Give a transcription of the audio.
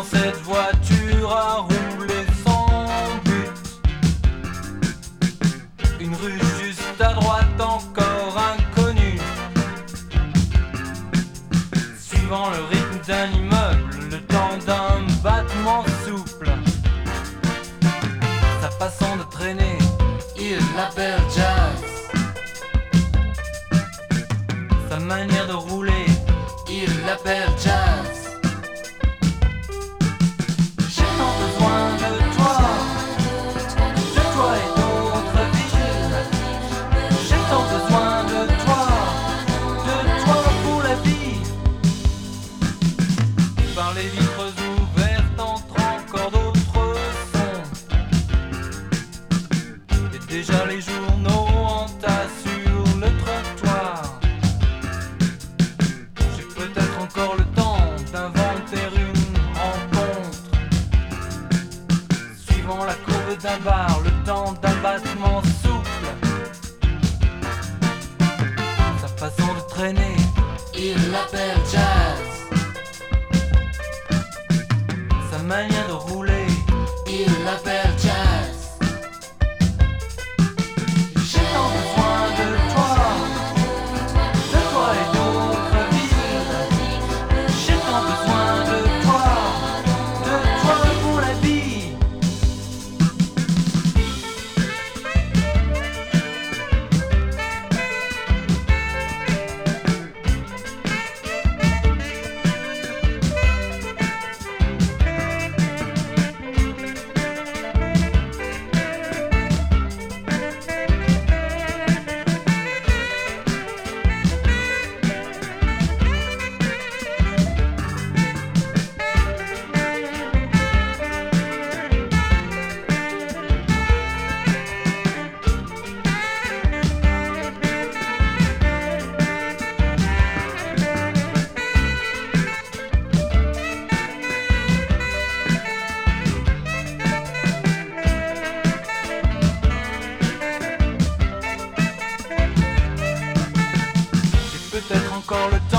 cette voiture a roulé sans but. Une rue juste à droite encore inconnue. Suivant le rythme d'un immeuble, le temps d'un battement souple. Sa façon de traîner, il l'appelle jazz. Sa manière de rouler, il l'appelle jazz. J'ai tant besoin de toi et d'autres villes. J'ai tant besoin de toi pour la vie. Par les vitres ouvertes entrent encore d'autres sons. Et déjà les journaux entassent sur le trottoir. J'ai peut-être encore le temps d'inventer une rencontre. Suivant la courbe d'un bar, le temps d'un battement souple. Sa façon de traîner, il l'appelle jazz. Sa manière de rouler, il l'appelle jazz. J'ai tant besoin de toi et d'autres villes. J'ai tant besoin de toi pour la vie. Peut-être encore le